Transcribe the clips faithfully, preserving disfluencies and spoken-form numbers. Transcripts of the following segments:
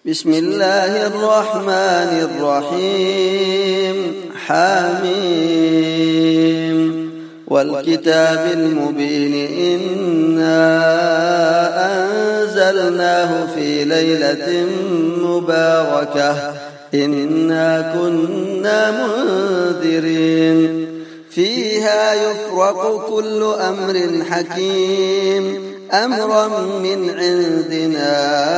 بسم الله الرحمن الرحيم. حميم والكتاب المبين إنا أنزلناه في ليلة مباركة إنا كنا منذرين فيها يفرق كل أمر حكيم أمرا من عندنا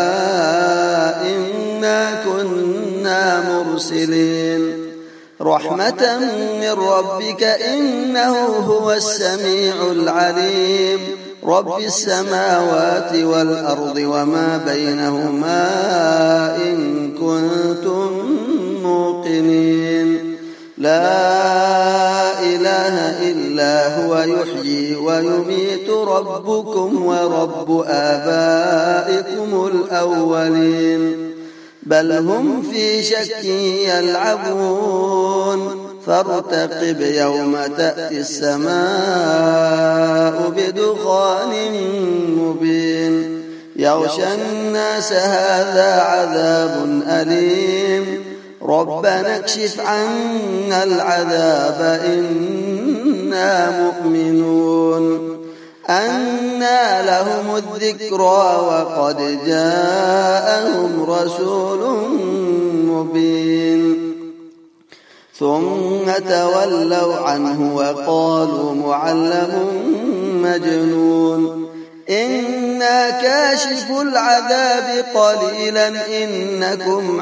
إنا كنا مرسلين رحمة من ربك إنه هو السميع العليم رب السماوات والأرض وما بينهما إن كنتم موقنين لا إله إلا هو يحيي ويميت ربكم ورب آبائكم الأولين بل هم في شك يلعبون فارتقب يوم تأتي السماء بدخان مبين يغشى الناس هذا عذاب أليم ربنا اكشف عنا العذاب إنا مؤمنون أنى لهم الذكرى وقد جاءهم رسول مبين ثم تولوا عنه وقالوا معلم مجنون إنا كاشف العذاب قليلا إنكم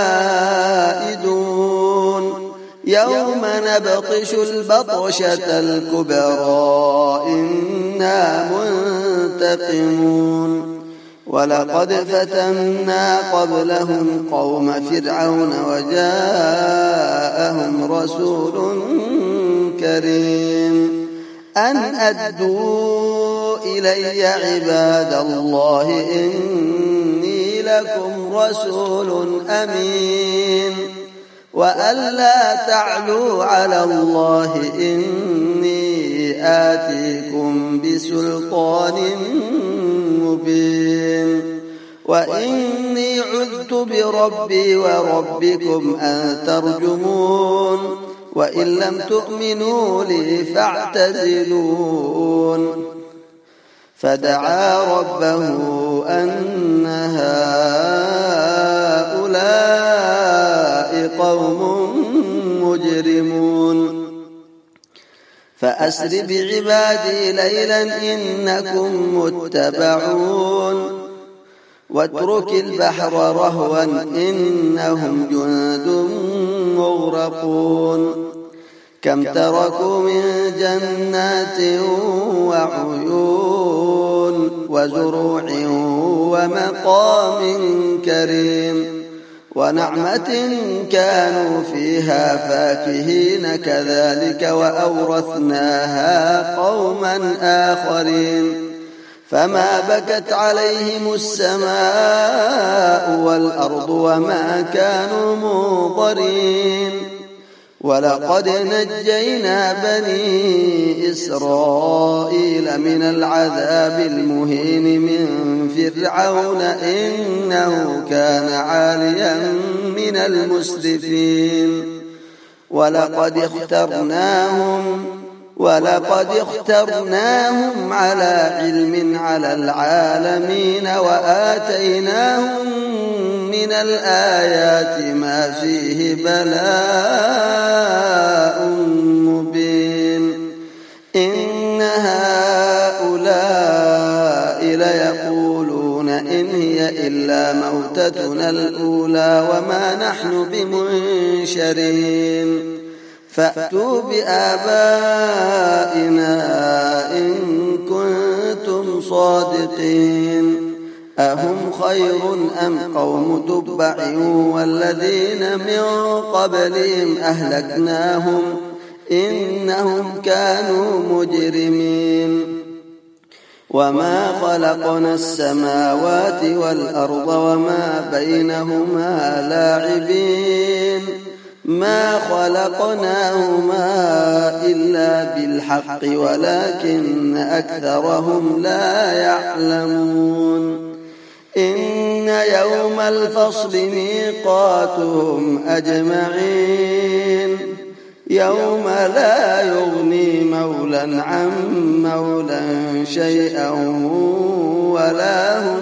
عائدون يوم نبطش البطشة الكبرى إنا منتقمون ولقد فتنا قبلهم قوم فرعون وجاءهم رسول كريم أن أدوا إلي عباد الله إني لكم رسول أمين وأن لا تعلوا على الله إني آتيكم بسلطان مبين وإني عذت بربي وربكم أن ترجمون وإن لم تؤمنوا لي فاعتزلون فدعا ربه أن هؤلاء قوم مجرمون فأسر بعبادي ليلا إنكم متبعون واترك البحر رهوا إنهم جند مغرقون كم تركوا من جنات وعيون وزروع ومقام كريم ونعمة كانوا فيها فاكهين كذلك وأورثناها قوما آخرين فما بكت عليهم السماء والأرض وما كانوا منظرين ولقد نجينا بني إسرائيل من العذاب المهين من فرعون إنه كان عاليا من المسرفين ولقد اخترناهم ولقد اخترناهم على علم على العالمين وآتيناهم من الآيات ما فيه بلاء مبين إن هؤلاء ليقولون إن هي إلا موتتنا الأولى وما نحن بمنشرين فأتوا بآبائنا إن كنتم صادقين أهم خير أم قوم تبع والذين من قبلهم أهلكناهم إنهم كانوا مجرمين وما خلقنا السماوات والأرض وما بينهما لاعبين ما خلقناهما إلا بالحق ولكن أكثرهم لا يعلمون إن يوم الفصل ميقاتهم أجمعين يوم لا يغني مولى عن مولى شيئا ولا هم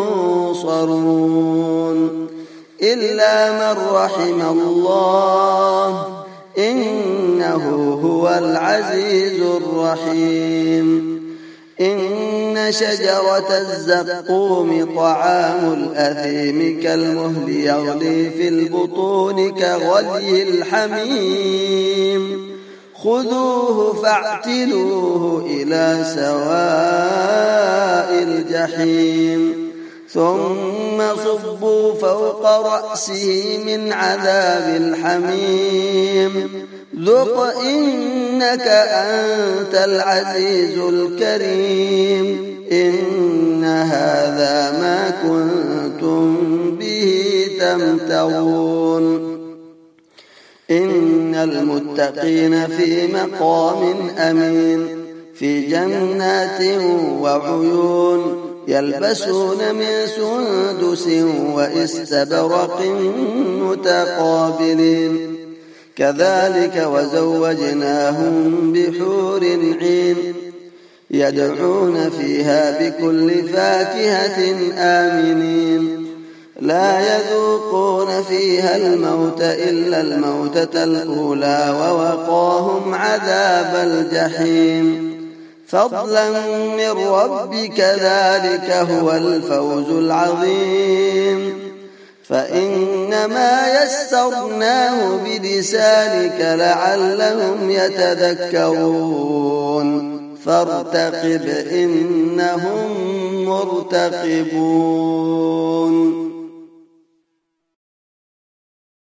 ينصرون إلا من رحم الله إنه هو العزيز الرحيم إن شجرة الزقوم طعام الأثيم كالمهل يغلي في البطون كغلي الحميم خذوه فاعتلوه إلى سواء الجحيم ثم صبوا فوق رأسه من عذاب الحميم ذق إنك أنت العزيز الكريم إن هذا ما كنتم به تمترون إن المتقين في مقام أمين في جنات وعيون يلبسون من سندس واستبرق متقابلين كذلك وزوجناهم بحور عين يدعون فيها بكل فاكهة آمنين لا يذوقون فيها الموت إلا الموتة الأولى ووقاهم عذاب الجحيم فضلا من ربك ذلك هو الفوز العظيم فإنما يسرناه بلسانك لعلهم يتذكرون فارتقب إنهم مرتقبون.